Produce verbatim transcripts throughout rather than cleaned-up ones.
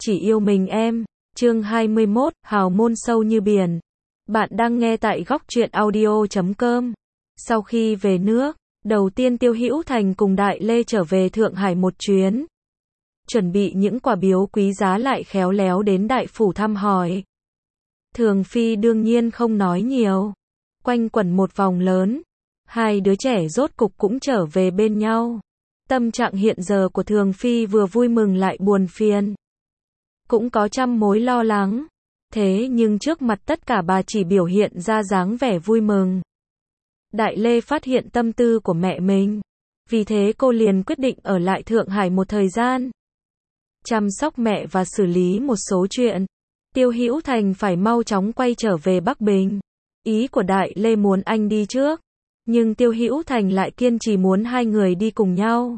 chỉ yêu mình em. Chương hai mươi mốt, hào môn sâu như biển. Bạn đang nghe tại góc truyện audio chấm com. Sau khi về nước, đầu tiên Tiêu Hữu Thành cùng Đại Lê trở về Thượng Hải một chuyến. Chuẩn bị những quà biếu quý giá lại khéo léo đến đại phủ thăm hỏi. Thường Phi đương nhiên không nói nhiều. Quanh quẩn một vòng lớn, hai đứa trẻ rốt cục cũng trở về bên nhau. Tâm trạng hiện giờ của Thường Phi vừa vui mừng lại buồn phiền. Cũng có trăm mối lo lắng. Thế nhưng trước mặt tất cả bà chỉ biểu hiện ra dáng vẻ vui mừng. Đại Lê phát hiện tâm tư của mẹ mình. Vì thế cô liền quyết định ở lại Thượng Hải một thời gian. Chăm sóc mẹ và xử lý một số chuyện. Tiêu Hữu Thành phải mau chóng quay trở về Bắc Bình. Ý của Đại Lê muốn anh đi trước. Nhưng Tiêu Hữu Thành lại kiên trì muốn hai người đi cùng nhau.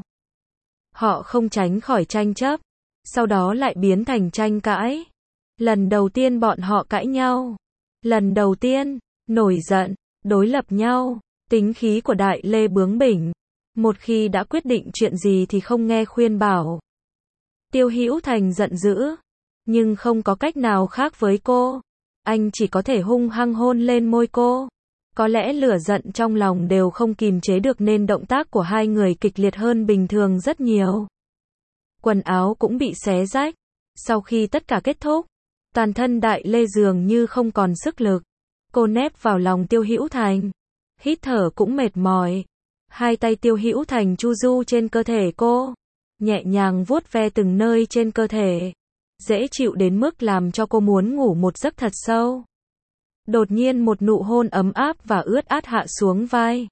Họ không tránh khỏi tranh chấp. Sau đó lại biến thành tranh cãi. Lần đầu tiên bọn họ cãi nhau. Lần đầu tiên, nổi giận, đối lập nhau. Tính khí của Đại Lê bướng bỉnh. Một khi đã quyết định chuyện gì thì không nghe khuyên bảo. Tiêu Hữu Thành giận dữ. Nhưng không có cách nào khác với cô. Anh chỉ có thể hung hăng hôn lên môi cô. Có lẽ lửa giận trong lòng đều không kìm chế được nên động tác của hai người kịch liệt hơn bình thường rất nhiều. Quần áo cũng bị xé rách. Sau khi tất cả kết thúc, toàn thân Đại Lê dường như không còn sức lực. Cô nép vào lòng Tiêu Hữu Thành. Hít thở cũng mệt mỏi. Hai tay Tiêu Hữu Thành chu du trên cơ thể cô. Nhẹ nhàng vuốt ve từng nơi trên cơ thể. Dễ chịu đến mức làm cho cô muốn ngủ một giấc thật sâu. Đột nhiên một nụ hôn ấm áp và ướt át hạ xuống vai.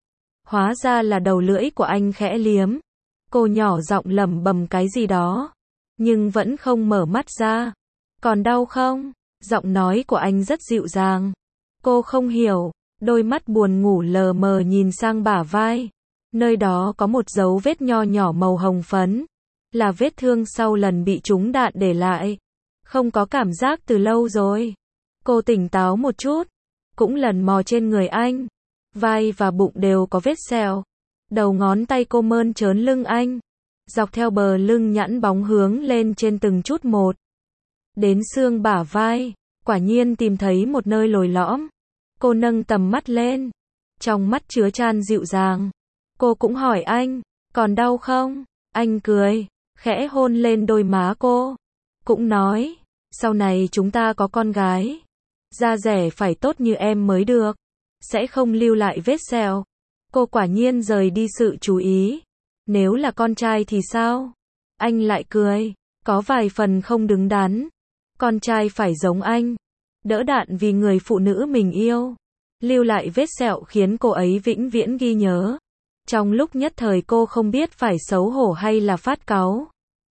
Hóa ra là đầu lưỡi của anh khẽ liếm. Cô nhỏ giọng lẩm bẩm cái gì đó. Nhưng vẫn không mở mắt ra. Còn đau không? Giọng nói của anh rất dịu dàng. Cô không hiểu. Đôi mắt buồn ngủ lờ mờ nhìn sang bả vai. Nơi đó có một dấu vết nho nhỏ màu hồng phấn. Là vết thương sau lần bị trúng đạn để lại. Không có cảm giác từ lâu rồi. Cô tỉnh táo một chút. Cũng lần mò trên người anh. Vai và bụng đều có vết sẹo. Đầu ngón tay cô mơn trớn lưng anh. Dọc theo bờ lưng nhẵn bóng hướng lên trên từng chút một. Đến xương bả vai. Quả nhiên tìm thấy một nơi lồi lõm. Cô nâng tầm mắt lên. Trong mắt chứa chan dịu dàng. Cô cũng hỏi anh. Còn đau không? Anh cười. Khẽ hôn lên đôi má cô. Cũng nói. Sau này chúng ta có con gái. Da dẻ phải tốt như em mới được. Sẽ không lưu lại vết sẹo. Cô quả nhiên rời đi sự chú ý. Nếu là con trai thì sao? Anh lại cười. Có vài phần không đứng đắn. Con trai phải giống anh. Đỡ đạn vì người phụ nữ mình yêu. Lưu lại vết sẹo khiến cô ấy vĩnh viễn ghi nhớ. Trong lúc nhất thời cô không biết phải xấu hổ hay là phát cáu.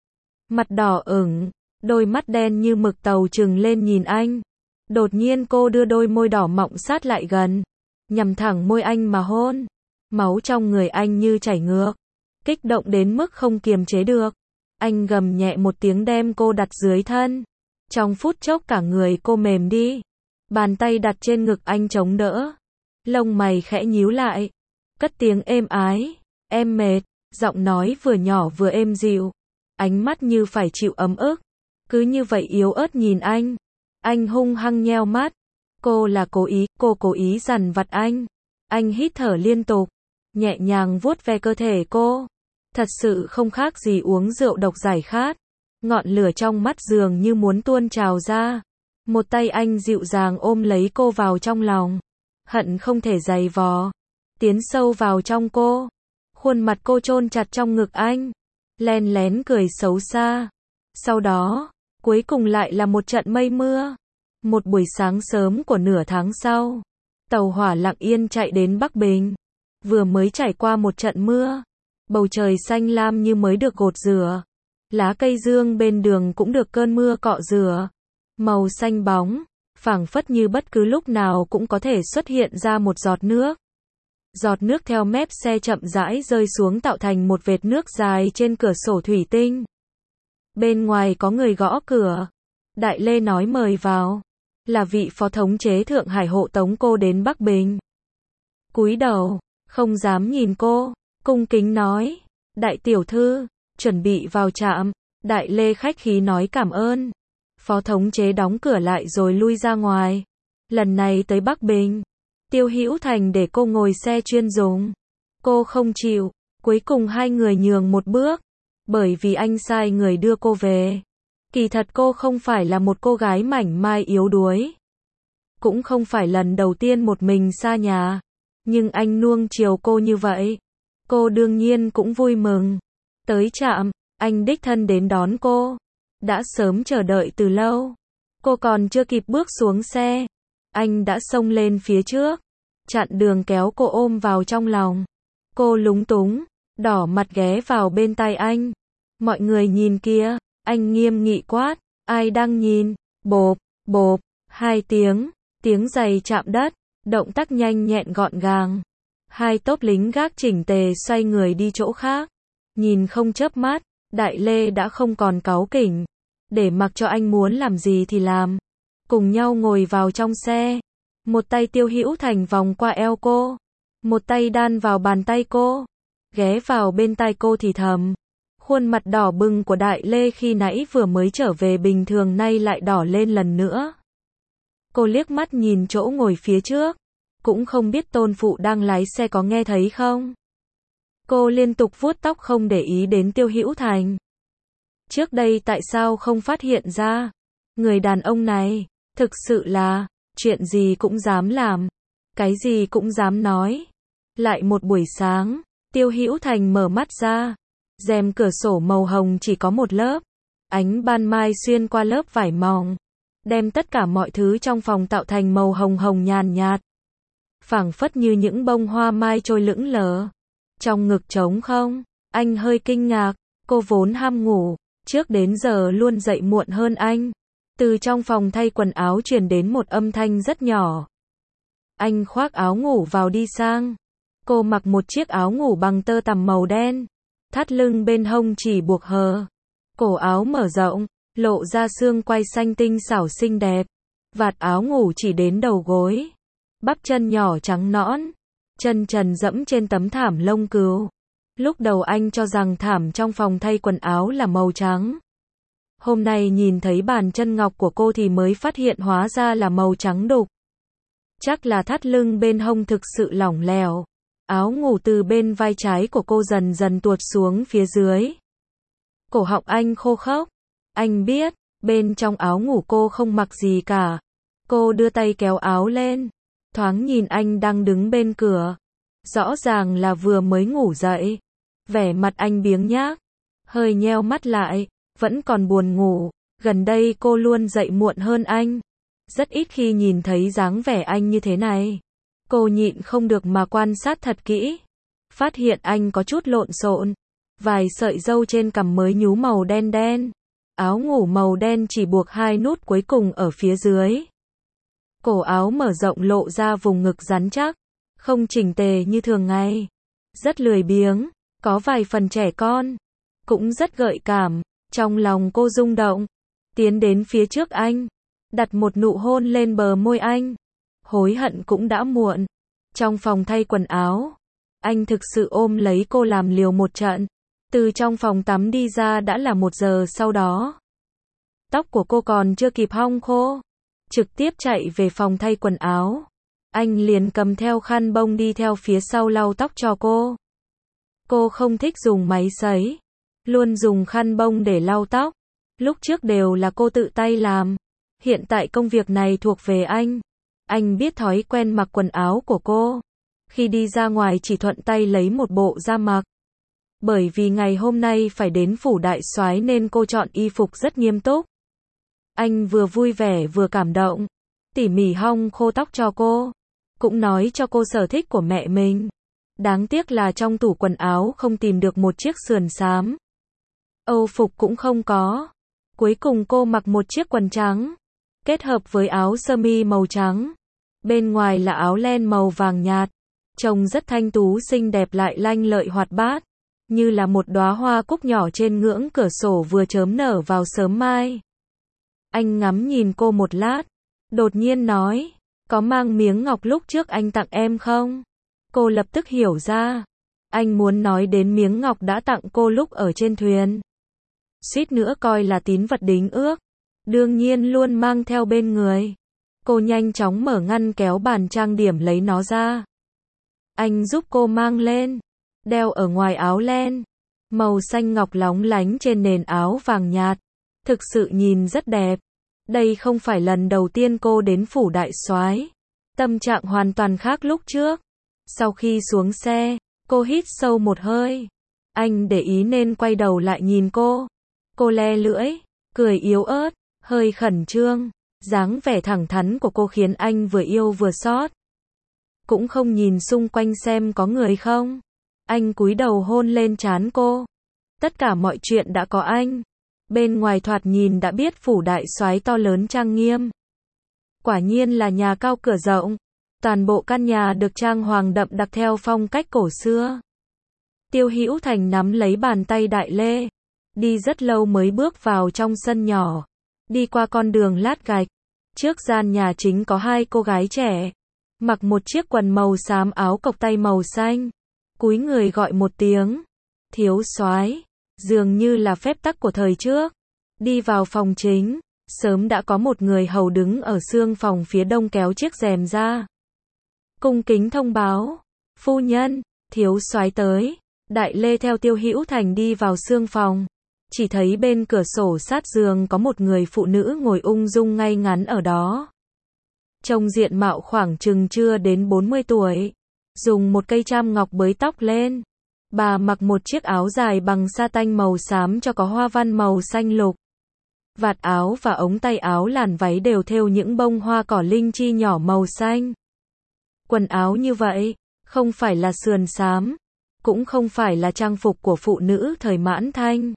Mặt đỏ ửng. Đôi mắt đen như mực tàu trừng lên nhìn anh. Đột nhiên cô đưa đôi môi đỏ mọng sát lại gần. Nhằm thẳng môi anh mà hôn. Máu trong người anh như chảy ngược. Kích động đến mức không kiềm chế được. Anh gầm nhẹ một tiếng đem cô đặt dưới thân. Trong phút chốc cả người cô mềm đi. Bàn tay đặt trên ngực anh chống đỡ. Lông mày khẽ nhíu lại. Cất tiếng êm ái. Em mệt. Giọng nói vừa nhỏ vừa êm dịu. Ánh mắt như phải chịu ấm ức. Cứ như vậy yếu ớt nhìn anh. Anh hung hăng nheo mắt. Cô là cố ý, cô cố ý dằn vặt anh. Anh hít thở liên tục. Nhẹ nhàng vuốt ve cơ thể cô. Thật sự không khác gì uống rượu độc giải khát. Ngọn lửa trong mắt dường như muốn tuôn trào ra. Một tay anh dịu dàng ôm lấy cô vào trong lòng. Hận không thể giày vò. Tiến sâu vào trong cô. Khuôn mặt cô chôn chặt trong ngực anh. Len lén cười xấu xa. Sau đó, cuối cùng lại là một trận mây mưa. Một buổi sáng sớm của nửa tháng sau. Tàu hỏa lặng yên chạy đến Bắc Bình. Vừa mới trải qua một trận mưa. Bầu trời xanh lam như mới được gột rửa. Lá cây dương bên đường cũng được cơn mưa cọ rửa. Màu xanh bóng. Phảng phất như bất cứ lúc nào cũng có thể xuất hiện ra một giọt nước. Giọt nước theo mép xe chậm rãi rơi xuống tạo thành một vệt nước dài trên cửa sổ thủy tinh. Bên ngoài có người gõ cửa. Đại Lê nói mời vào. Là vị phó thống chế Thượng Hải hộ tống cô đến Bắc Bình. Cúi đầu, không dám nhìn cô, cung kính nói. Đại tiểu thư, chuẩn bị vào trạm. Đại Lê khách khí nói cảm ơn. Phó thống chế đóng cửa lại rồi lui ra ngoài. Lần này tới Bắc Bình, Tiêu Hữu Thành để cô ngồi xe chuyên dùng. Cô không chịu, cuối cùng hai người nhường một bước, bởi vì anh sai người đưa cô về. Kỳ thật cô không phải là một cô gái mảnh mai yếu đuối. Cũng không phải lần đầu tiên một mình xa nhà. Nhưng anh nuông chiều cô như vậy. Cô đương nhiên cũng vui mừng. Tới trạm, anh đích thân đến đón cô. Đã sớm chờ đợi từ lâu. Cô còn chưa kịp bước xuống xe. Anh đã xông lên phía trước. Chặn đường kéo cô ôm vào trong lòng. Cô lúng túng, đỏ mặt ghé vào bên tai anh. Mọi người nhìn kia, anh nghiêm nghị quát. Ai đang nhìn? Bộp, bộp, hai tiếng. Tiếng giày chạm đất. Động tác nhanh nhẹn gọn gàng. Hai tốp lính gác chỉnh tề xoay người đi chỗ khác. Nhìn không chớp mắt, Đại Lê đã không còn cáu kỉnh. Để mặc cho anh muốn làm gì thì làm. Cùng nhau ngồi vào trong xe. Một tay Tiêu Hữu Thành vòng qua eo cô. Một tay đan vào bàn tay cô. Ghé vào bên tai cô thì thầm. Khuôn mặt đỏ bừng của Đại Lê khi nãy vừa mới trở về bình thường nay lại đỏ lên lần nữa. Cô liếc mắt nhìn chỗ ngồi phía trước. Cũng không biết tôn phụ đang lái xe có nghe thấy không. Cô liên tục vuốt tóc không để ý đến Tiêu Hữu Thành. Trước đây tại sao không phát hiện ra? Người đàn ông này, thực sự là, chuyện gì cũng dám làm. Cái gì cũng dám nói. Lại một buổi sáng, Tiêu Hữu Thành mở mắt ra. Rèm cửa sổ màu hồng chỉ có một lớp. Ánh ban mai xuyên qua lớp vải mỏng. Đem tất cả mọi thứ trong phòng tạo thành màu hồng hồng nhàn nhạt. Phảng phất như những bông hoa mai trôi lững lờ. Trong ngực trống không, anh hơi kinh ngạc, cô vốn ham ngủ, trước đến giờ luôn dậy muộn hơn anh. Từ trong phòng thay quần áo truyền đến một âm thanh rất nhỏ. Anh khoác áo ngủ vào đi sang. Cô mặc một chiếc áo ngủ bằng tơ tằm màu đen. Thắt lưng bên hông chỉ buộc hờ. Cổ áo mở rộng, lộ ra xương quai xanh tinh xảo xinh đẹp. Vạt áo ngủ chỉ đến đầu gối. Bắp chân nhỏ trắng nõn. Chân trần dẫm trên tấm thảm lông cừu. Lúc đầu anh cho rằng thảm trong phòng thay quần áo là màu trắng. Hôm nay nhìn thấy bàn chân ngọc của cô thì mới phát hiện hóa ra là màu trắng đục. Chắc là thắt lưng bên hông thực sự lỏng lẻo. Áo ngủ từ bên vai trái của cô dần dần tuột xuống phía dưới. Cổ họng anh khô khốc. Anh biết, bên trong áo ngủ cô không mặc gì cả. Cô đưa tay kéo áo lên. Thoáng nhìn anh đang đứng bên cửa. Rõ ràng là vừa mới ngủ dậy. Vẻ mặt anh biếng nhác. Hơi nheo mắt lại. Vẫn còn buồn ngủ. Gần đây cô luôn dậy muộn hơn anh. Rất ít khi nhìn thấy dáng vẻ anh như thế này. Cô nhịn không được mà quan sát thật kỹ. Phát hiện anh có chút lộn xộn. Vài sợi râu trên cằm mới nhú màu đen đen. Áo ngủ màu đen chỉ buộc hai nút cuối cùng ở phía dưới. Cổ áo mở rộng lộ ra vùng ngực rắn chắc. Không chỉnh tề như thường ngày. Rất lười biếng. Có vài phần trẻ con. Cũng rất gợi cảm. Trong lòng cô rung động. Tiến đến phía trước anh. Đặt một nụ hôn lên bờ môi anh. Hối hận cũng đã muộn. Trong phòng thay quần áo. Anh thực sự ôm lấy cô làm liều một trận. Từ trong phòng tắm đi ra đã là một giờ sau đó. Tóc của cô còn chưa kịp hong khô. Trực tiếp chạy về phòng thay quần áo. Anh liền cầm theo khăn bông đi theo phía sau lau tóc cho cô. Cô không thích dùng máy sấy. Luôn dùng khăn bông để lau tóc. Lúc trước đều là cô tự tay làm. Hiện tại công việc này thuộc về anh. Anh biết thói quen mặc quần áo của cô. Khi đi ra ngoài chỉ thuận tay lấy một bộ ra mặc. Bởi vì ngày hôm nay phải đến phủ đại soái nên cô chọn y phục rất nghiêm túc. Anh vừa vui vẻ vừa cảm động. Tỉ mỉ hong khô tóc cho cô. Cũng nói cho cô sở thích của mẹ mình. Đáng tiếc là trong tủ quần áo không tìm được một chiếc sườn xám. Âu phục cũng không có. Cuối cùng cô mặc một chiếc quần trắng. Kết hợp với áo sơ mi màu trắng. Bên ngoài là áo len màu vàng nhạt. Trông rất thanh tú xinh đẹp lại lanh lợi hoạt bát. Như là một đóa hoa cúc nhỏ trên ngưỡng cửa sổ vừa chớm nở vào sớm mai. Anh ngắm nhìn cô một lát. Đột nhiên nói. Có mang miếng ngọc lúc trước anh tặng em không? Cô lập tức hiểu ra. Anh muốn nói đến miếng ngọc đã tặng cô lúc ở trên thuyền. suýt nữa coi là tín vật đính ước, đương nhiên luôn mang theo bên người. Cô nhanh chóng mở ngăn kéo bàn trang điểm lấy nó ra. Anh giúp cô mang lên, đeo ở ngoài áo len, màu xanh ngọc lóng lánh trên nền áo vàng nhạt, thực sự nhìn rất đẹp. Đây không phải lần đầu tiên cô đến phủ đại soái, tâm trạng hoàn toàn khác lúc trước. Sau khi xuống xe, cô hít sâu một hơi. Anh để ý nên quay đầu lại nhìn cô. Cô le lưỡi, cười yếu ớt, hơi khẩn trương. Dáng vẻ thẳng thắn của cô khiến anh vừa yêu vừa xót. Cũng không nhìn xung quanh xem có người không. Anh cúi đầu hôn lên trán cô. Tất cả mọi chuyện đã có anh. Bên ngoài thoạt nhìn đã biết phủ đại soái to lớn trang nghiêm. Quả nhiên là nhà cao cửa rộng. Toàn bộ căn nhà được trang hoàng đậm đặc theo phong cách cổ xưa. Tiêu Hữu Thành nắm lấy bàn tay Đại Lê. Đi rất lâu mới bước vào trong sân nhỏ. Đi qua con đường lát gạch. Trước gian nhà chính có hai cô gái trẻ. Mặc một chiếc quần màu xám, áo cộc tay màu xanh. Cúi người gọi một tiếng. Thiếu soái. Dường như là phép tắc của thời trước. Đi vào phòng chính. Sớm đã có một người hầu đứng ở xương phòng phía đông kéo chiếc rèm ra. Cung kính thông báo. Phu nhân, thiếu soái tới. Đại Lê theo Tiêu Hữu Thành đi vào xương phòng. Chỉ thấy bên cửa sổ sát giường có một người phụ nữ ngồi ung dung ngay ngắn ở đó. Trông diện mạo khoảng chừng chưa đến bốn mươi tuổi. Dùng một cây cham ngọc bới tóc lên. Bà mặc một chiếc áo dài bằng sa tanh màu xám cho có hoa văn màu xanh lục. Vạt áo và ống tay áo làn váy đều thêu những bông hoa cỏ linh chi nhỏ màu xanh. Quần áo như vậy, không phải là sườn xám, cũng không phải là trang phục của phụ nữ thời Mãn Thanh.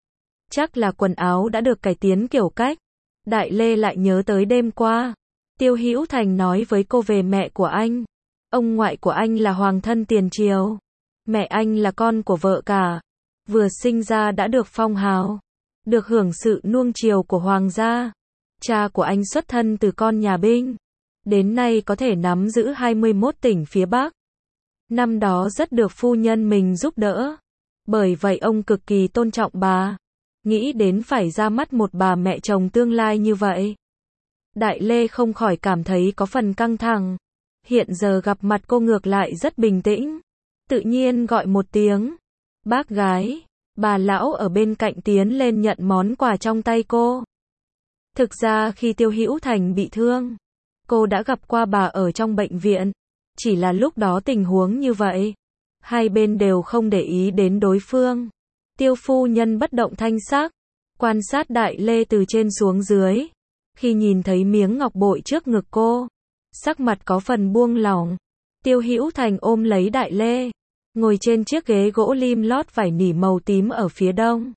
Chắc là quần áo đã được cải tiến kiểu cách. Đại Lê lại nhớ tới đêm qua. Tiêu Hữu Thành nói với cô về mẹ của anh. Ông ngoại của anh là hoàng thân tiền triều. Mẹ anh là con của vợ cả. Vừa sinh ra đã được phong hào. Được hưởng sự nuông chiều của hoàng gia. Cha của anh xuất thân từ con nhà binh. Đến nay có thể nắm giữ hai mươi mốt tỉnh phía Bắc. Năm đó rất được phu nhân mình giúp đỡ. Bởi vậy ông cực kỳ tôn trọng bà. Nghĩ đến phải ra mắt một bà mẹ chồng tương lai như vậy. Đại Lê không khỏi cảm thấy có phần căng thẳng. Hiện giờ gặp mặt cô ngược lại rất bình tĩnh. Tự nhiên gọi một tiếng. Bác gái. Bà lão ở bên cạnh tiến lên nhận món quà trong tay cô. Thực ra khi Tiêu Hữu Thành bị thương, cô đã gặp qua bà ở trong bệnh viện. Chỉ là lúc đó tình huống như vậy. Hai bên đều không để ý đến đối phương. Tiêu phu nhân bất động thanh sắc. Quan sát Đại Lê từ trên xuống dưới. Khi nhìn thấy miếng ngọc bội trước ngực cô, sắc mặt có phần buông lỏng. Tiêu Hữu Thành ôm lấy Đại Lê. Ngồi trên chiếc ghế gỗ lim lót vải nỉ màu tím ở phía đông.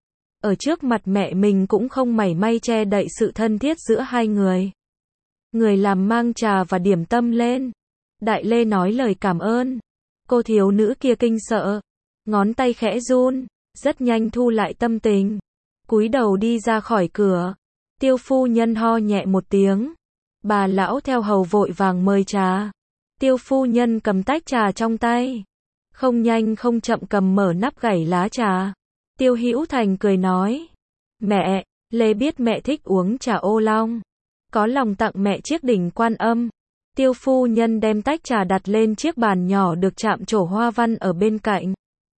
Ở trước mặt mẹ mình cũng không mảy may che đậy sự thân thiết giữa hai người. Người làm mang trà và điểm tâm lên. Đại Lê nói lời cảm ơn. Cô thiếu nữ kia kinh sợ. Ngón tay khẽ run. Rất nhanh thu lại tâm tình. Cúi đầu đi ra khỏi cửa. Tiêu phu nhân ho nhẹ một tiếng. Bà lão theo hầu vội vàng mời trà. Tiêu phu nhân cầm tách trà trong tay. Không nhanh không chậm cầm mở nắp gảy lá trà. Tiêu Hữu Thành cười nói. Mẹ, Lê biết mẹ thích uống trà ô long. Có lòng tặng mẹ chiếc đỉnh Quan Âm. Tiêu phu nhân đem tách trà đặt lên chiếc bàn nhỏ được chạm trổ hoa văn ở bên cạnh.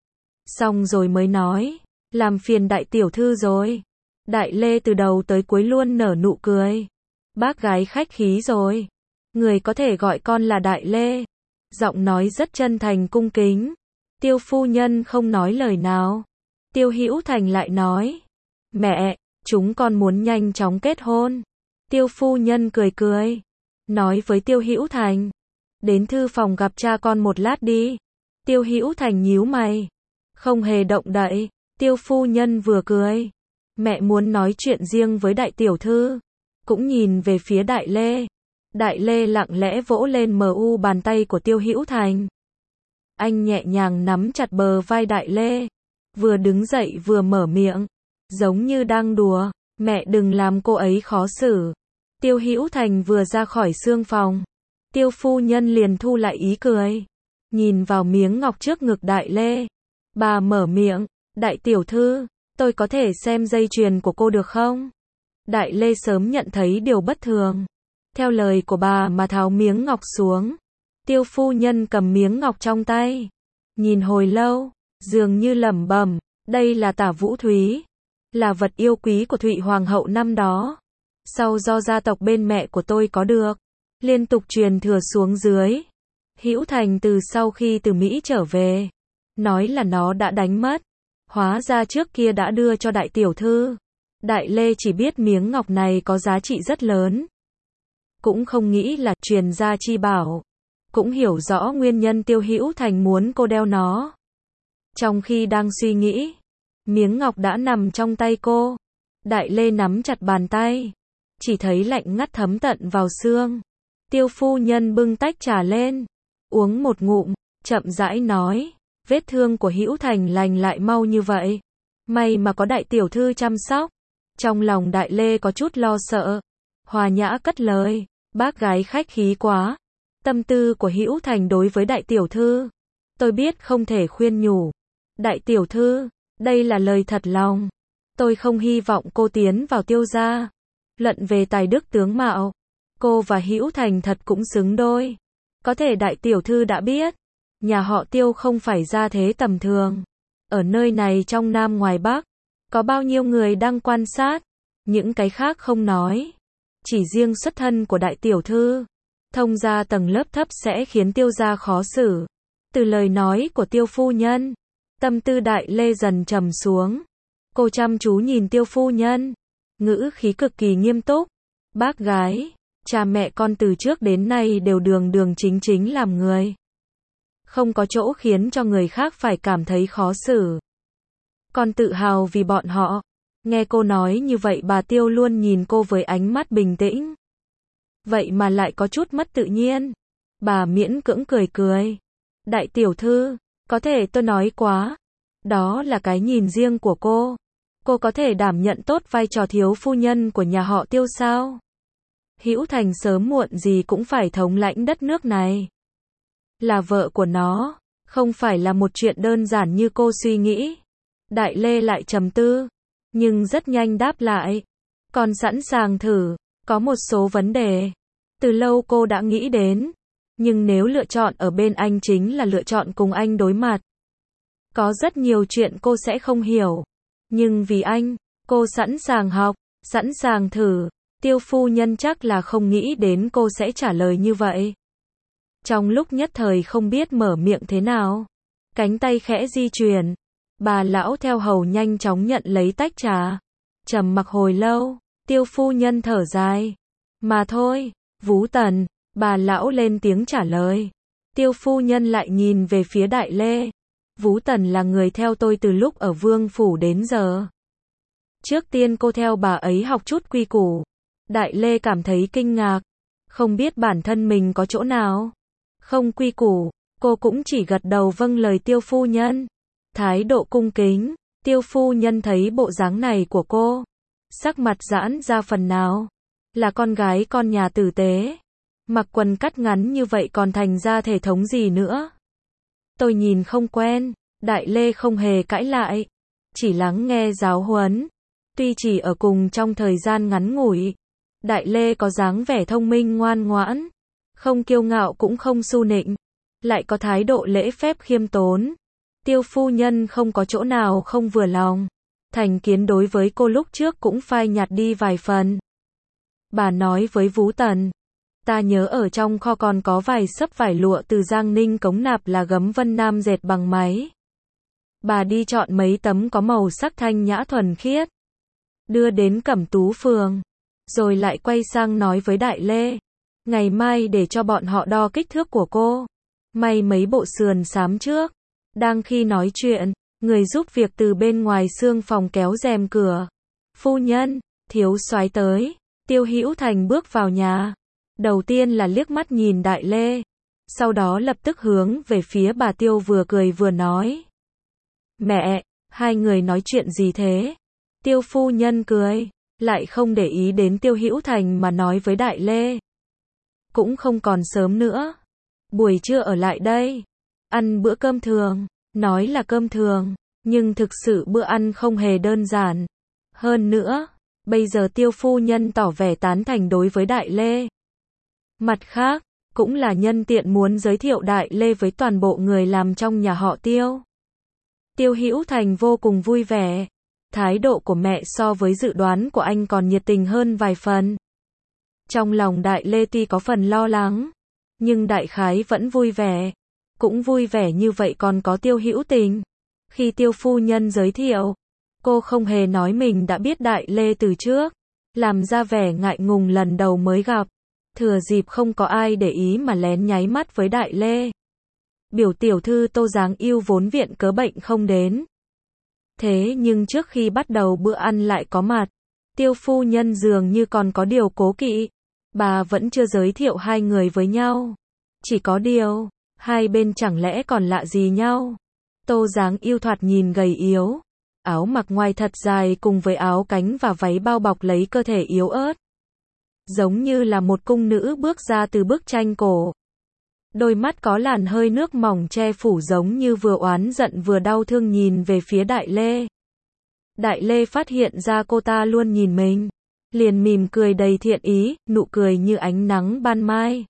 Xong rồi mới nói. Làm phiền đại tiểu thư rồi. Đại Lê từ đầu tới cuối luôn nở nụ cười. Bác gái khách khí rồi. Người có thể gọi con là Đại Lê. Giọng nói rất chân thành cung kính. Tiêu phu nhân không nói lời nào. Tiêu Hữu Thành lại nói. Mẹ, chúng con muốn nhanh chóng kết hôn. Tiêu phu nhân cười cười. Nói với Tiêu Hữu Thành. Đến thư phòng gặp cha con một lát đi. Tiêu Hữu Thành nhíu mày. Không hề động đậy. Tiêu phu nhân vừa cười. Mẹ muốn nói chuyện riêng với đại tiểu thư. Cũng nhìn về phía Đại Lê. Đại Lê lặng lẽ vỗ lên mờ u bàn tay của Tiêu Hữu Thành. Anh nhẹ nhàng nắm chặt bờ vai Đại Lê. Vừa đứng dậy vừa mở miệng. Giống như đang đùa. Mẹ đừng làm cô ấy khó xử. Tiêu Hữu Thành vừa ra khỏi xương phòng. Tiêu phu nhân liền thu lại ý cười. Nhìn vào miếng ngọc trước ngực Đại Lê. Bà mở miệng. Đại tiểu thư, tôi có thể xem dây chuyền của cô được không? Đại Lê sớm nhận thấy điều bất thường. Theo lời của bà mà tháo miếng ngọc xuống. Tiêu phu nhân cầm miếng ngọc trong tay. Nhìn hồi lâu, dường như lẩm bẩm, đây là Tả Vũ Thúy. Là vật yêu quý của Thụy Hoàng hậu năm đó. Sau do gia tộc bên mẹ của tôi có được. Liên tục truyền thừa xuống dưới. Hữu Thành từ sau khi từ Mỹ trở về. Nói là nó đã đánh mất. Hóa ra trước kia đã đưa cho đại tiểu thư. Đại Lê chỉ biết miếng ngọc này có giá trị rất lớn. Cũng không nghĩ là truyền gia chi bảo. Cũng hiểu rõ nguyên nhân Tiêu Hữu Thành muốn cô đeo nó. Trong khi đang suy nghĩ, miếng ngọc đã nằm trong tay cô. Đại Lê nắm chặt bàn tay. Chỉ thấy lạnh ngắt thấm tận vào xương. Tiêu phu nhân bưng tách trà lên. Uống một ngụm, chậm rãi nói. Vết thương của Hữu Thành lành lại mau như vậy. May mà có đại tiểu thư chăm sóc. Trong lòng Đại Lê có chút lo sợ. Hòa nhã cất lời. Bác gái khách khí quá. Tâm tư của Hữu Thành đối với đại tiểu thư. Tôi biết không thể khuyên nhủ. Đại tiểu thư, đây là lời thật lòng. Tôi không hy vọng cô tiến vào Tiêu gia. Luận về tài đức tướng mạo. Cô và Hữu Thành thật cũng xứng đôi. Có thể đại tiểu thư đã biết. Nhà họ Tiêu không phải gia thế tầm thường. Ở nơi này trong Nam ngoài Bắc. Có bao nhiêu người đang quan sát. Những cái khác không nói. Chỉ riêng xuất thân của đại tiểu thư. Thông gia tầng lớp thấp sẽ khiến Tiêu gia khó xử. Từ lời nói của Tiêu phu nhân. Tâm tư Đại Lê dần trầm xuống. Cô chăm chú nhìn Tiêu phu nhân. Ngữ khí cực kỳ nghiêm túc. Bác gái, cha mẹ con từ trước đến nay đều đường đường chính chính làm người. Không có chỗ khiến cho người khác phải cảm thấy khó xử. Con tự hào vì bọn họ. Nghe cô nói như vậy bà Tiêu luôn nhìn cô với ánh mắt bình tĩnh. Vậy mà lại có chút mất tự nhiên. Bà miễn cưỡng cười cười. Đại tiểu thư, có thể tôi nói quá. Đó là cái nhìn riêng của cô. Cô có thể đảm nhận tốt vai trò thiếu phu nhân của nhà họ Tiêu sao? Hữu Thành sớm muộn gì cũng phải thống lãnh đất nước này. Là vợ của nó, không phải là một chuyện đơn giản như cô suy nghĩ. Đại Lê lại trầm tư, nhưng rất nhanh đáp lại. Còn sẵn sàng thử, có một số vấn đề. Từ lâu cô đã nghĩ đến. Nhưng nếu lựa chọn ở bên anh chính là lựa chọn cùng anh đối mặt. Có rất nhiều chuyện cô sẽ không hiểu. Nhưng vì anh, cô sẵn sàng học, sẵn sàng thử. Tiêu phu nhân chắc là không nghĩ đến cô sẽ trả lời như vậy. Trong lúc nhất thời không biết mở miệng thế nào. Cánh tay khẽ di chuyển. Bà lão theo hầu nhanh chóng nhận lấy tách trà. Trầm mặc hồi lâu, Tiêu phu nhân thở dài. Mà thôi, Vú Tần, bà lão lên tiếng trả lời. Tiêu phu nhân lại nhìn về phía Đại Lê. Vú Tần là người theo tôi từ lúc ở Vương Phủ đến giờ. Trước tiên cô theo bà ấy học chút quy củ. Đại Lê cảm thấy kinh ngạc. Không biết bản thân mình có chỗ nào không quy củ. Cô cũng chỉ gật đầu vâng lời Tiêu phu nhân. Thái độ cung kính. Tiêu phu nhân thấy bộ dáng này của cô. Sắc mặt giãn ra phần nào. Là con gái con nhà tử tế. Mặc quần cắt ngắn như vậy còn thành ra thể thống gì nữa. Tôi nhìn không quen. Đại Lê không hề cãi lại. Chỉ lắng nghe giáo huấn. Tuy chỉ ở cùng trong thời gian ngắn ngủi. Đại Lê có dáng vẻ thông minh ngoan ngoãn. Không kiêu ngạo cũng không su nịnh. Lại có thái độ lễ phép khiêm tốn. Tiêu phu nhân không có chỗ nào không vừa lòng. Thành kiến đối với cô lúc trước cũng phai nhạt đi vài phần. Bà nói với Vú Tần. Ta nhớ ở trong kho còn có vài xấp vải lụa từ Giang Ninh Cống Nạp là gấm Vân Nam dệt bằng máy. Bà đi chọn mấy tấm có màu sắc thanh nhã thuần khiết. Đưa đến Cẩm Tú Phường. Rồi lại quay sang nói với Đại Lê. Ngày mai để cho bọn họ đo kích thước của cô. May mấy bộ sườn xám trước. Đang khi nói chuyện, người giúp việc từ bên ngoài xương phòng kéo rèm cửa. Phu nhân, thiếu soái tới. Tiêu Hữu Thành bước vào nhà. Đầu tiên là liếc mắt nhìn Đại Lê. Sau đó lập tức hướng về phía bà Tiêu vừa cười vừa nói. Mẹ, hai người nói chuyện gì thế? Tiêu phu nhân cười. Lại không để ý đến Tiêu Hữu Thành mà nói với Đại Lê. Cũng không còn sớm nữa. Buổi trưa ở lại đây. Ăn bữa cơm thường. Nói là cơm thường. Nhưng thực sự bữa ăn không hề đơn giản. Hơn nữa, bây giờ Tiêu phu nhân tỏ vẻ tán thành đối với Đại Lê. Mặt khác, cũng là nhân tiện muốn giới thiệu Đại Lê với toàn bộ người làm trong nhà họ Tiêu. Tiêu Hữu Thành vô cùng vui vẻ. Thái độ của mẹ so với dự đoán của anh còn nhiệt tình hơn vài phần. Trong lòng Đại Lê tuy có phần lo lắng, nhưng đại khái vẫn vui vẻ. Cũng vui vẻ như vậy còn có Tiêu Hữu Tình. Khi Tiêu phu nhân giới thiệu, cô không hề nói mình đã biết Đại Lê từ trước, làm ra vẻ ngại ngùng lần đầu mới gặp. Thừa dịp không có ai để ý mà lén nháy mắt với Đại Lê. Biểu tiểu thư Tô Giáng Yêu vốn viện cớ bệnh không đến. Thế nhưng trước khi bắt đầu bữa ăn lại có mặt. Tiêu phu nhân dường như còn có điều cố kỵ. Bà vẫn chưa giới thiệu hai người với nhau. Chỉ có điều, hai bên chẳng lẽ còn lạ gì nhau. Tô Giáng Yêu thoạt nhìn gầy yếu. Áo mặc ngoài thật dài cùng với áo cánh và váy bao bọc lấy cơ thể yếu ớt. Giống như là một cung nữ bước ra từ bức tranh cổ. Đôi mắt có làn hơi nước mỏng che phủ giống như vừa oán giận vừa đau thương nhìn về phía Đại Lê. Đại Lê phát hiện ra cô ta luôn nhìn mình. Liền mỉm cười đầy thiện ý, nụ cười như ánh nắng ban mai.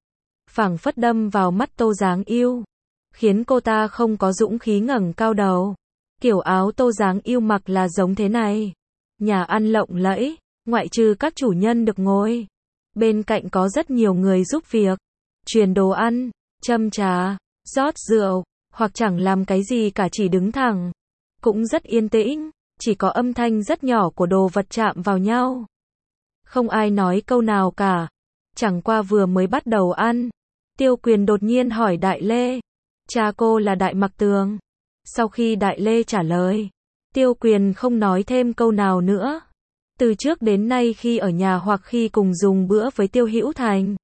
Phảng phất đâm vào mắt Tô Giáng Yêu. Khiến cô ta không có dũng khí ngẩng cao đầu. Kiểu áo Tô Giáng Yêu mặc là giống thế này. Nhà ăn lộng lẫy, ngoại trừ các chủ nhân được ngồi. Bên cạnh có rất nhiều người giúp việc. Truyền đồ ăn, châm trà, rót rượu, hoặc chẳng làm cái gì cả chỉ đứng thẳng. Cũng rất yên tĩnh, chỉ có âm thanh rất nhỏ của đồ vật chạm vào nhau. Không ai nói câu nào cả. Chẳng qua vừa mới bắt đầu ăn. Tiêu Quyền đột nhiên hỏi Đại Lê. Cha cô là Đại Mặc Tường. Sau khi Đại Lê trả lời, Tiêu Quyền không nói thêm câu nào nữa. Từ trước đến nay khi ở nhà hoặc khi cùng dùng bữa với Tiêu Hữu Thành,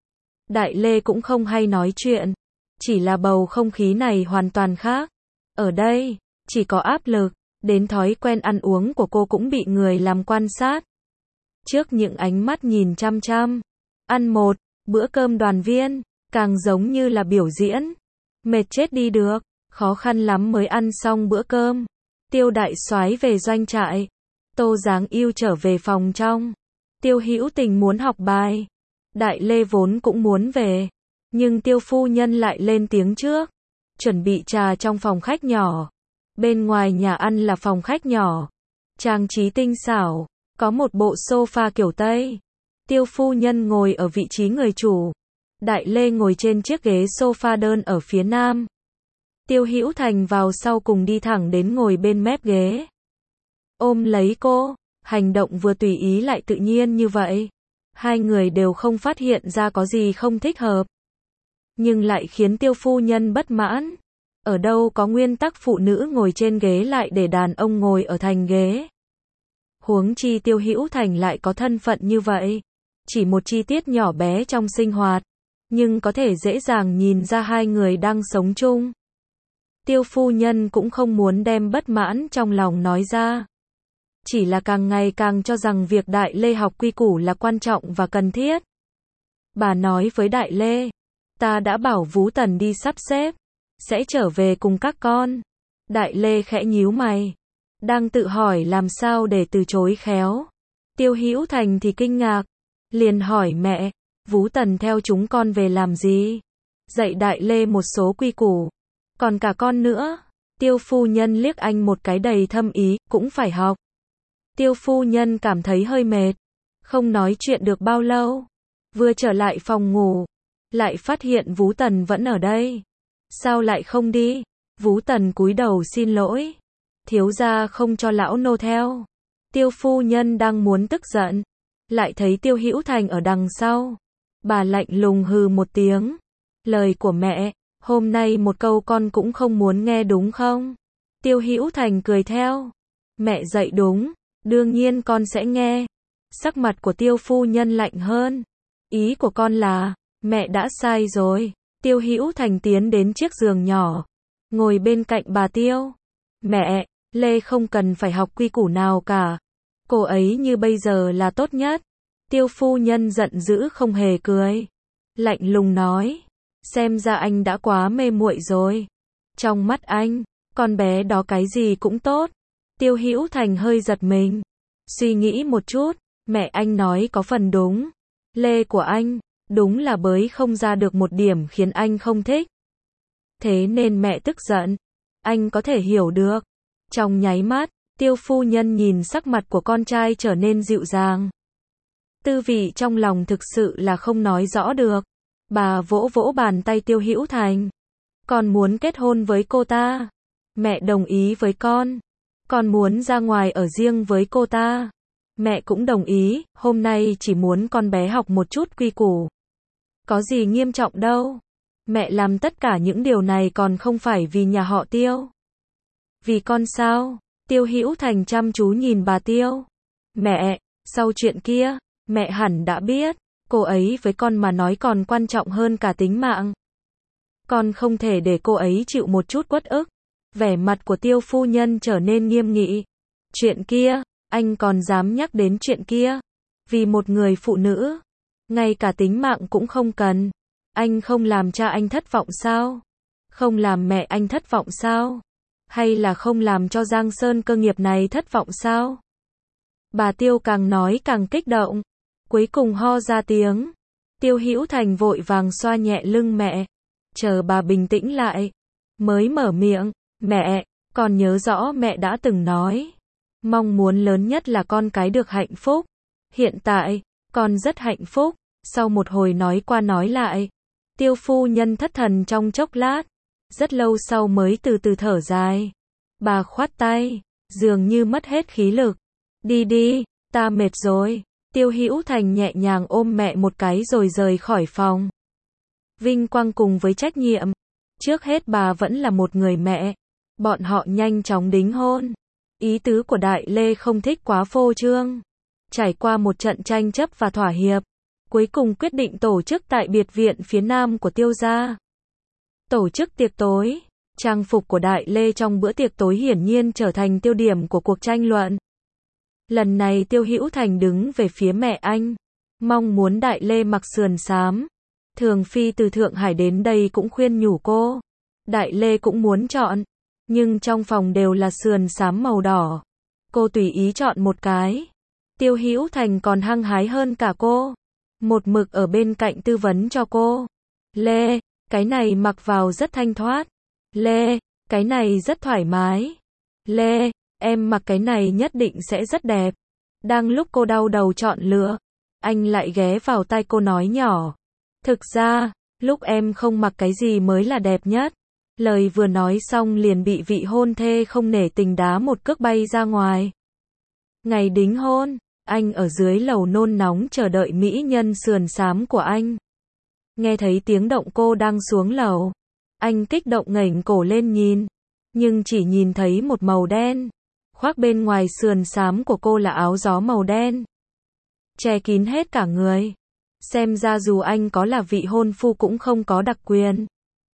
Đại Lê cũng không hay nói chuyện. Chỉ là bầu không khí này hoàn toàn khác. Ở đây, chỉ có áp lực, đến thói quen ăn uống của cô cũng bị người làm quan sát. Trước những ánh mắt nhìn chăm chăm, ăn một bữa cơm đoàn viên, càng giống như là biểu diễn. Mệt chết đi được, khó khăn lắm mới ăn xong bữa cơm. Tiêu đại soái về doanh trại. Tô Giáng Yêu trở về phòng trong. Tiêu Hữu Tình muốn học bài. Đại Lê vốn cũng muốn về. Nhưng Tiêu phu nhân lại lên tiếng trước. Chuẩn bị trà trong phòng khách nhỏ. Bên ngoài nhà ăn là phòng khách nhỏ. Trang trí tinh xảo. Có một bộ sofa kiểu Tây. Tiêu phu nhân ngồi ở vị trí người chủ. Đại Lê ngồi trên chiếc ghế sofa đơn ở phía nam. Tiêu Hữu Thành vào sau cùng đi thẳng đến ngồi bên mép ghế. Ôm lấy cô, hành động vừa tùy ý lại tự nhiên như vậy. Hai người đều không phát hiện ra có gì không thích hợp. Nhưng lại khiến Tiêu phu nhân bất mãn. Ở đâu có nguyên tắc phụ nữ ngồi trên ghế lại để đàn ông ngồi ở thành ghế. Huống chi Tiêu Hữu Thành lại có thân phận như vậy. Chỉ một chi tiết nhỏ bé trong sinh hoạt. Nhưng có thể dễ dàng nhìn ra hai người đang sống chung. Tiêu phu nhân cũng không muốn đem bất mãn trong lòng nói ra. Chỉ là càng ngày càng cho rằng việc Đại Lê học quy củ là quan trọng và cần thiết. Bà nói với Đại Lê. Ta đã bảo Vú Tần đi sắp xếp. Sẽ trở về cùng các con. Đại Lê khẽ nhíu mày. Đang tự hỏi làm sao để từ chối khéo. Tiêu Hữu Thành thì kinh ngạc. Liền hỏi mẹ. Vú Tần theo chúng con về làm gì? Dạy Đại Lê một số quy củ. Còn cả con nữa. Tiêu phu nhân liếc anh một cái đầy thâm ý. Cũng phải học. Tiêu phu nhân cảm thấy hơi mệt. Không nói chuyện được bao lâu. Vừa trở lại phòng ngủ. Lại phát hiện Vú Tần vẫn ở đây. Sao lại không đi? Vú Tần cúi đầu xin lỗi. Thiếu gia không cho lão nô theo. Tiêu phu nhân đang muốn tức giận. Lại thấy Tiêu Hữu Thành ở đằng sau. Bà lạnh lùng hừ một tiếng. Lời của mẹ, hôm nay một câu con cũng không muốn nghe đúng không? Tiêu Hữu Thành cười theo. Mẹ dạy đúng, đương nhiên con sẽ nghe. Sắc mặt của Tiêu phu nhân lạnh hơn. Ý của con là, mẹ đã sai rồi. Tiêu Hữu Thành tiến đến chiếc giường nhỏ. Ngồi bên cạnh bà Tiêu. Mẹ, Lê không cần phải học quy củ nào cả. Cô ấy như bây giờ là tốt nhất. Tiêu phu nhân giận dữ không hề cười. Lạnh lùng nói. Xem ra anh đã quá mê muội rồi. Trong mắt anh, Con bé đó cái gì cũng tốt. Tiêu Hữu Thành hơi giật mình. Suy nghĩ một chút, mẹ anh nói có phần đúng. Lê của anh, đúng là bới không ra được một điểm khiến anh không thích. Thế nên mẹ tức giận. Anh có thể hiểu được. Trong nháy mắt, Tiêu phu nhân nhìn sắc mặt của con trai trở nên dịu dàng. Tư vị trong lòng thực sự là không nói rõ được. Bà vỗ vỗ bàn tay Tiêu Hữu Thành. Con muốn kết hôn với cô ta. Mẹ đồng ý với con. Con muốn ra ngoài ở riêng với cô ta. Mẹ cũng đồng ý, hôm nay chỉ muốn con bé học một chút quy củ. Có gì nghiêm trọng đâu. Mẹ làm tất cả những điều này còn không phải vì nhà họ Tiêu. Vì con sao? Tiêu Hữu Thành chăm chú nhìn bà Tiêu. Mẹ, sau chuyện kia, mẹ hẳn đã biết, cô ấy với con mà nói còn quan trọng hơn cả tính mạng. Con không thể để cô ấy chịu một chút uất ức. Vẻ mặt của Tiêu phu nhân trở nên nghiêm nghị. Chuyện kia, anh còn dám nhắc đến chuyện kia. Vì một người phụ nữ, ngay cả tính mạng cũng không cần. Anh không làm cha anh thất vọng sao? Không làm mẹ anh thất vọng sao? Hay là không làm cho Giang Sơn cơ nghiệp này thất vọng sao? Bà Tiêu càng nói càng kích động. Cuối cùng ho ra tiếng. Tiêu Hữu Thành vội vàng xoa nhẹ lưng mẹ. Chờ bà bình tĩnh lại. Mới mở miệng. Mẹ, con nhớ rõ mẹ đã từng nói. Mong muốn lớn nhất là con cái được hạnh phúc. Hiện tại, con rất hạnh phúc. Sau một hồi nói qua nói lại, Tiêu phu nhân thất thần trong chốc lát. Rất lâu sau mới từ từ thở dài. Bà khoát tay, dường như mất hết khí lực. Đi đi, ta mệt rồi. Tiêu Hữu Thành nhẹ nhàng ôm mẹ một cái rồi rời khỏi phòng. Vinh quang cùng với trách nhiệm. Trước hết bà vẫn là một người mẹ. Bọn họ nhanh chóng đính hôn. Ý tứ của Đại Lê không thích quá phô trương. Trải qua một trận tranh chấp và thỏa hiệp, cuối cùng quyết định tổ chức tại biệt viện phía nam của Tiêu gia. Tổ chức tiệc tối. Trang phục của Đại Lê trong bữa tiệc tối hiển nhiên trở thành tiêu điểm của cuộc tranh luận. Lần này Tiêu Hữu Thành đứng về phía mẹ anh, mong muốn Đại Lê mặc sườn xám. Thường Phi từ Thượng Hải đến đây cũng khuyên nhủ cô. Đại Lê cũng muốn chọn, nhưng trong phòng đều là sườn xám màu đỏ. Cô tùy ý chọn một cái. Tiêu Hữu Thành còn hăng hái hơn cả cô. Một mực ở bên cạnh tư vấn cho cô. Lê, cái này mặc vào rất thanh thoát. Lê, cái này rất thoải mái. Lê, em mặc cái này nhất định sẽ rất đẹp. Đang lúc cô đau đầu chọn lựa, anh lại ghé vào tai cô nói nhỏ. Thực ra, lúc em không mặc cái gì mới là đẹp nhất. Lời vừa nói xong liền bị vị hôn thê không nể tình đá một cước bay ra ngoài. Ngày đính hôn, anh ở dưới lầu nôn nóng chờ đợi mỹ nhân sườn xám của anh. Nghe thấy tiếng động cô đang xuống lầu. Anh kích động ngẩng cổ lên nhìn, nhưng chỉ nhìn thấy một màu đen. Khoác bên ngoài sườn xám của cô là áo gió màu đen, che kín hết cả người. Xem ra dù anh có là vị hôn phu cũng không có đặc quyền.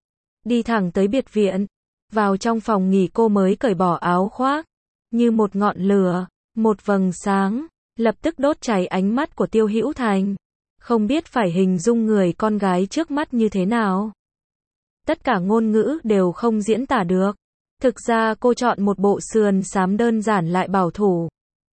Đi thẳng tới biệt viện, vào trong phòng nghỉ cô mới cởi bỏ áo khoác. Như một ngọn lửa, một vầng sáng, lập tức đốt cháy ánh mắt của Tiêu Hữu Thành. Không biết phải hình dung người con gái trước mắt như thế nào. Tất cả ngôn ngữ đều không diễn tả được. Thực ra cô chọn một bộ sườn xám đơn giản lại bảo thủ.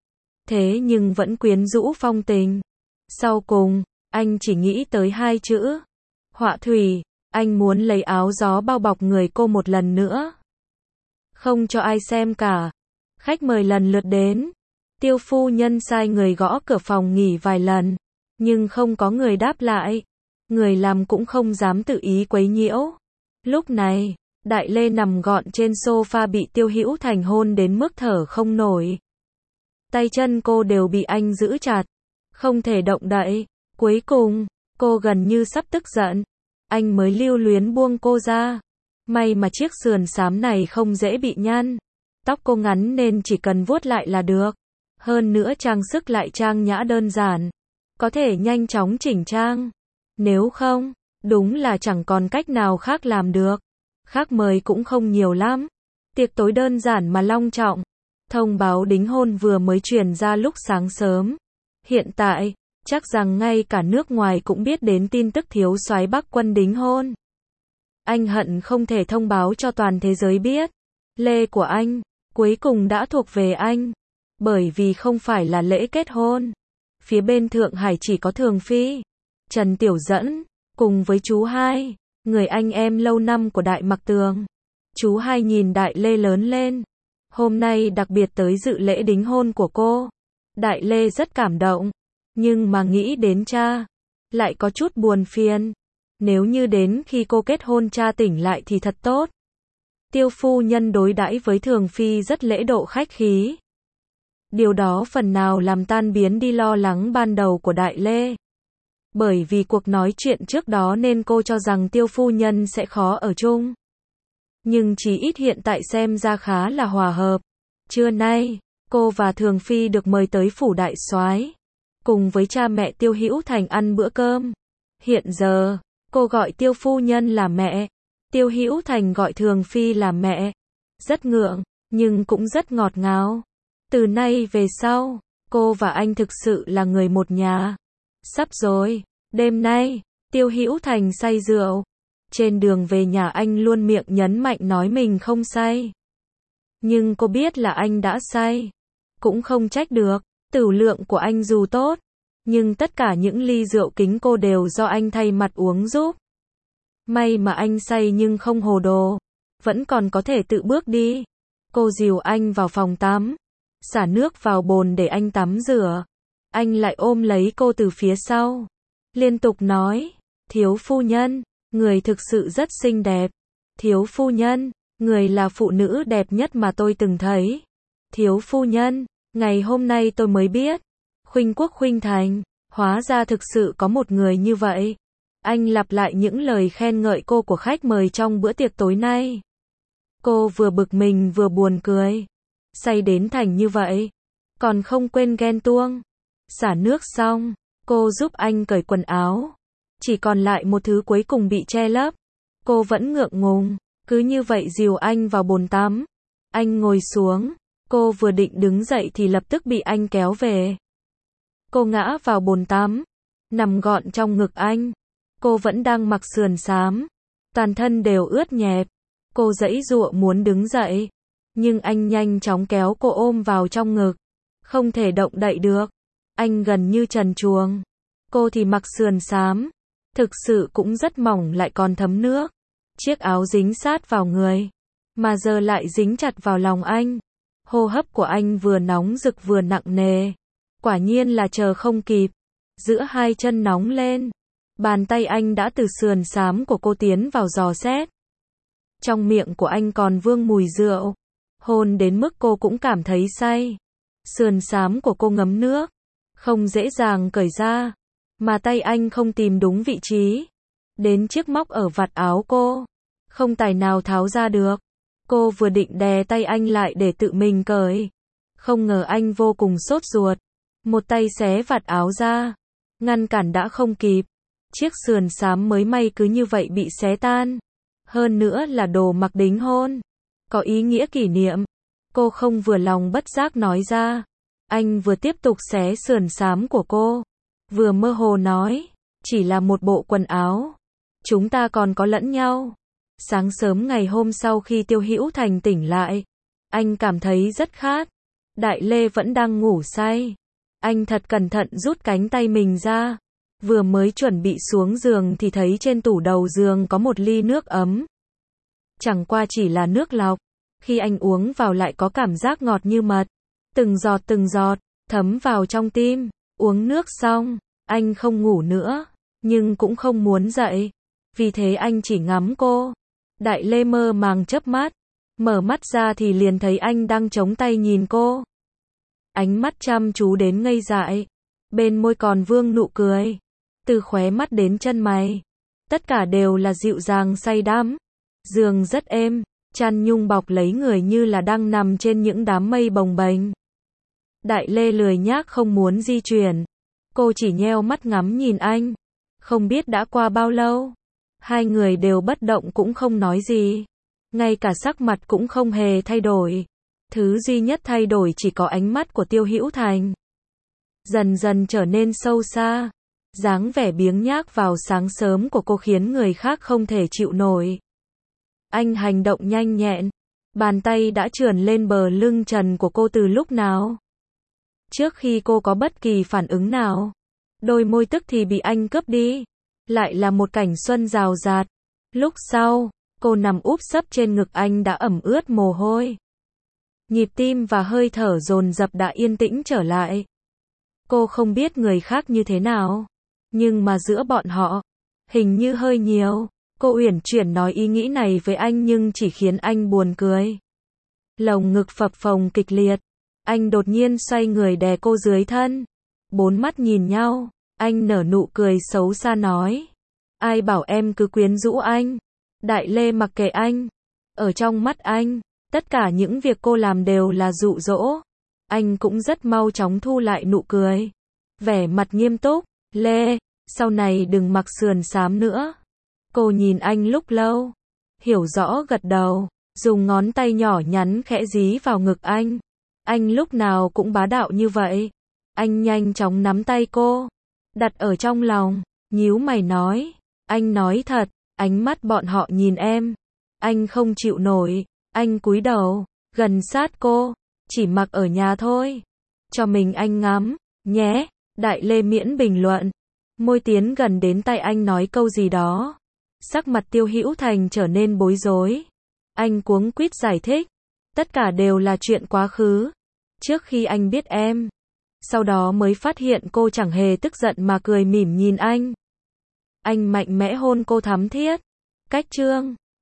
Thế nhưng vẫn quyến rũ phong tình. Sau cùng, anh chỉ nghĩ tới hai chữ. Họa thủy, anh muốn lấy áo gió bao bọc người cô một lần nữa. Không cho ai xem cả. Khách mời lần lượt đến. Tiêu phu nhân sai người gõ cửa phòng nghỉ vài lần, nhưng không có người đáp lại. Người làm cũng không dám tự ý quấy nhiễu. Lúc này, Đại Lê nằm gọn trên sofa bị Tiêu Hữu Thành hôn đến mức thở không nổi. Tay chân cô đều bị anh giữ chặt, không thể động đậy. Cuối cùng, cô gần như sắp tức giận. Anh mới lưu luyến buông cô ra. May mà chiếc sườn xám này không dễ bị nhăn. Tóc cô ngắn nên chỉ cần vuốt lại là được. Hơn nữa trang sức lại trang nhã đơn giản. Có thể nhanh chóng chỉnh trang. Nếu không, đúng là chẳng còn cách nào khác làm được. Khách mời cũng không nhiều lắm. Tiệc tối đơn giản mà long trọng. Thông báo đính hôn vừa mới truyền ra lúc sáng sớm. Hiện tại, chắc rằng ngay cả nước ngoài cũng biết đến tin tức thiếu soái Bắc Quân đính hôn. Anh hận không thể thông báo cho toàn thế giới biết. lê của anh, cuối cùng đã thuộc về anh. Bởi vì không phải là lễ kết hôn. Phía bên Thượng Hải chỉ có Thường Phi, Trần Tiểu Dẫn, cùng với chú hai, người anh em lâu năm của Đại Mặc Tường. Chú hai nhìn Đại Lê lớn lên. Hôm nay đặc biệt tới dự lễ đính hôn của cô. Đại Lê rất cảm động. Nhưng mà nghĩ đến cha, lại có chút buồn phiền. Nếu như đến khi cô kết hôn cha tỉnh lại thì thật tốt. Tiêu phu nhân đối đãi với Thường Phi rất lễ độ khách khí. Điều đó phần nào làm tan biến đi lo lắng ban đầu của Đại Lê. Bởi vì cuộc nói chuyện trước đó nên cô cho rằng Tiêu phu nhân sẽ khó ở chung. Nhưng chỉ ít hiện tại xem ra khá là hòa hợp. Trưa nay, cô và Thường Phi được mời tới phủ đại soái, cùng với cha mẹ Tiêu Hữu Thành ăn bữa cơm. Hiện giờ, cô gọi Tiêu phu nhân là mẹ, Tiêu Hữu Thành gọi Thường Phi là mẹ. Rất ngượng, nhưng cũng rất ngọt ngào. Từ nay về sau, cô và anh thực sự là người một nhà. Sắp rồi, đêm nay, Tiêu Hữu Thành say rượu. Trên đường về nhà anh luôn miệng nhấn mạnh nói mình không say. Nhưng cô biết là anh đã say. Cũng không trách được, tửu lượng của anh dù tốt. Nhưng tất cả những ly rượu kính cô đều do anh thay mặt uống giúp. May mà anh say nhưng không hồ đồ. Vẫn còn có thể tự bước đi. Cô dìu anh vào phòng tắm. Xả nước vào bồn để anh tắm rửa. Anh lại ôm lấy cô từ phía sau. Liên tục nói, thiếu phu nhân, người thực sự rất xinh đẹp. Thiếu phu nhân, người là phụ nữ đẹp nhất mà tôi từng thấy. Thiếu phu nhân, ngày hôm nay tôi mới biết. Khuynh Quốc Khuynh Thành, hóa ra thực sự có một người như vậy. Anh lặp lại những lời khen ngợi cô của khách mời trong bữa tiệc tối nay. Cô vừa bực mình vừa buồn cười. Say đến thành như vậy, còn không quên ghen tuông. Xả nước xong, cô giúp anh cởi quần áo. Chỉ còn lại một thứ cuối cùng bị che lấp. Cô vẫn ngượng ngùng, cứ như vậy dìu anh vào bồn tắm. Anh ngồi xuống, cô vừa định đứng dậy thì lập tức bị anh kéo về. Cô ngã vào bồn tắm, nằm gọn trong ngực anh. Cô vẫn đang mặc sườn xám, toàn thân đều ướt nhẹp. Cô giãy giụa muốn đứng dậy, nhưng anh nhanh chóng kéo cô ôm vào trong ngực. Không thể động đậy được. Anh gần như trần truồng. Cô thì mặc sườn xám, thực sự cũng rất mỏng lại còn thấm nước. Chiếc áo dính sát vào người, mà giờ lại dính chặt vào lòng anh. Hô hấp của anh vừa nóng rực vừa nặng nề. Quả nhiên là chờ không kịp. Giữa hai chân nóng lên, bàn tay anh đã từ sườn xám của cô tiến vào dò xét. Trong miệng của anh còn vương mùi rượu. Hôn đến mức cô cũng cảm thấy say. Sườn xám của cô ngấm nước, không dễ dàng cởi ra. Mà tay anh không tìm đúng vị trí. Đến chiếc móc ở vạt áo cô, không tài nào tháo ra được. Cô vừa định đè tay anh lại để tự mình cởi. Không ngờ anh vô cùng sốt ruột. Một tay xé vạt áo ra. Ngăn cản đã không kịp. Chiếc sườn xám mới may cứ như vậy bị xé tan. Hơn nữa là đồ mặc đính hôn. Có ý nghĩa kỷ niệm. Cô không vừa lòng bất giác nói ra. Anh vừa tiếp tục xé sườn xám của cô. Vừa mơ hồ nói. Chỉ là một bộ quần áo. Chúng ta còn có lẫn nhau. Sáng sớm ngày hôm sau khi Tiêu Hữu Thành tỉnh lại, anh cảm thấy rất khát. Đại Lê vẫn đang ngủ say. Anh thật cẩn thận rút cánh tay mình ra. Vừa mới chuẩn bị xuống giường thì thấy trên tủ đầu giường có một ly nước ấm. Chẳng qua chỉ là nước lọc. Khi anh uống vào lại có cảm giác ngọt như mật. Từng giọt từng giọt, thấm vào trong tim. Uống nước xong, anh không ngủ nữa, nhưng cũng không muốn dậy. Vì thế anh chỉ ngắm cô. Đại Lê mơ màng chớp mắt. Mở mắt ra thì liền thấy anh đang chống tay nhìn cô. Ánh mắt chăm chú đến ngây dại. Bên môi còn vương nụ cười. Từ khóe mắt đến chân mày. Tất cả đều là dịu dàng say đắm. Giường rất êm. Chăn nhung bọc lấy người như là đang nằm trên những đám mây bồng bềnh. Đại Lê lười nhác không muốn di chuyển. Cô chỉ nheo mắt ngắm nhìn anh. Không biết đã qua bao lâu. Hai người đều bất động cũng không nói gì. Ngay cả sắc mặt cũng không hề thay đổi. Thứ duy nhất thay đổi chỉ có ánh mắt của Tiêu Hữu Thành. Dần dần trở nên sâu xa. Dáng vẻ biếng nhác vào sáng sớm của cô khiến người khác không thể chịu nổi. Anh hành động nhanh nhẹn. Bàn tay đã trườn lên bờ lưng trần của cô từ lúc nào? Trước khi cô có bất kỳ phản ứng nào, đôi môi tức thì bị anh cướp đi. Lại là một cảnh xuân rào rạt. Lúc sau, cô nằm úp sấp trên ngực anh đã ẩm ướt mồ hôi. Nhịp tim và hơi thở dồn dập đã yên tĩnh trở lại. Cô không biết người khác như thế nào, nhưng mà giữa bọn họ, hình như hơi nhiều. Cô uyển chuyển nói ý nghĩ này với anh nhưng chỉ khiến anh buồn cười. Lồng ngực phập phồng kịch liệt. Anh đột nhiên xoay người đè cô dưới thân. Bốn mắt nhìn nhau, anh nở nụ cười xấu xa nói. Ai bảo em cứ quyến rũ anh? Đại Lê mặc kệ anh. Ở trong mắt anh, tất cả những việc cô làm đều là dụ dỗ. Anh cũng rất mau chóng thu lại nụ cười. Vẻ mặt nghiêm túc. Lê, sau này đừng mặc sườn xám nữa. Cô nhìn anh lúc lâu. Hiểu rõ gật đầu. Dùng ngón tay nhỏ nhắn khẽ dí vào ngực anh. Anh lúc nào cũng bá đạo như vậy. Anh nhanh chóng nắm tay cô. Đặt ở trong lòng. Nhíu mày nói. Anh nói thật. Ánh mắt bọn họ nhìn em. Anh không chịu nổi. Anh cúi đầu. Gần sát cô. Chỉ mặc ở nhà thôi. Cho mình anh ngắm. Nhé. Đại Lê miễn bình luận. Môi tiến gần đến tay anh nói câu gì đó. Sắc mặt Tiêu Hữu Thành trở nên bối rối. Anh cuống quýt giải thích. Tất cả đều là chuyện quá khứ. Trước khi anh biết em. Sau đó mới phát hiện cô chẳng hề tức giận mà cười mỉm nhìn anh. Anh mạnh mẽ hôn cô thắm thiết. Cách chương